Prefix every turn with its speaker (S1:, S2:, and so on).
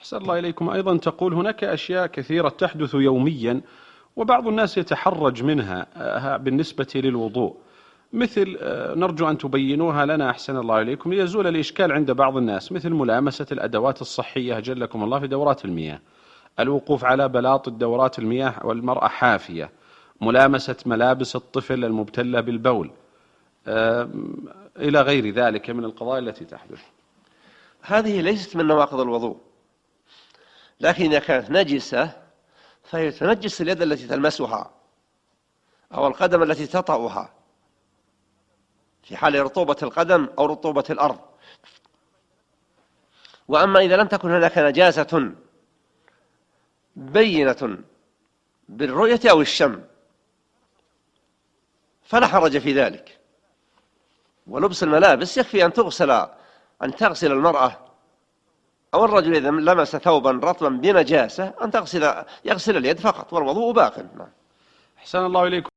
S1: أحسن الله إليكم. أيضا تقول هناك أشياء كثيرة تحدث يوميا وبعض الناس يتحرج منها بالنسبة للوضوء، مثل نرجو أن تبينوها لنا أحسن الله إليكم ليزول الإشكال عند بعض الناس، مثل ملامسة الأدوات الصحية جلكم الله في دورات المياه، الوقوف على بلاط الدورات المياه والمرأة حافية، ملامسة ملابس الطفل المبتلى بالبول، إلى غير ذلك من القضايا التي تحدث.
S2: هذه ليست من نواقض الوضوء، لكن إذا كانت نجسة فهي تنجس اليد التي تلمسها أو القدم التي تطأها في حال رطوبة القدم أو رطوبة الأرض. وأما إذا لم تكن هناك نجاسة بينة بالرؤية أو الشم فلا حرج في ذلك. ولبس الملابس يكفي أن تغسل المرأة أو الرجل إذا لمس ثوبا رطبا بنجاسة أن يغسل اليد فقط والوضوء باق.
S1: أحسن الله إليكم.